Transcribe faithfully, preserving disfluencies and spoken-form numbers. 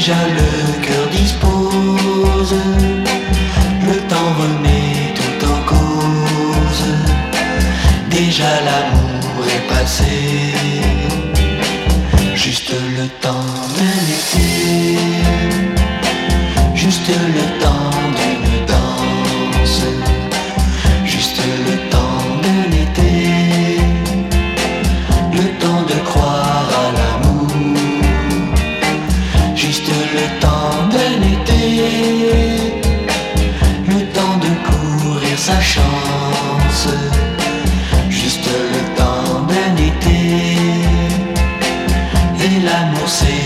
Déjà le cœur dispose, le temps remet tout en cause. Déjà l'amour est passé, juste le temps d'un été, juste le temps d'une danse, juste le temps d'un été, le temps de croire à l'amour, juste le temps d'un été, le temps de courir sa chance, juste le temps d'un été, et l'amour c'est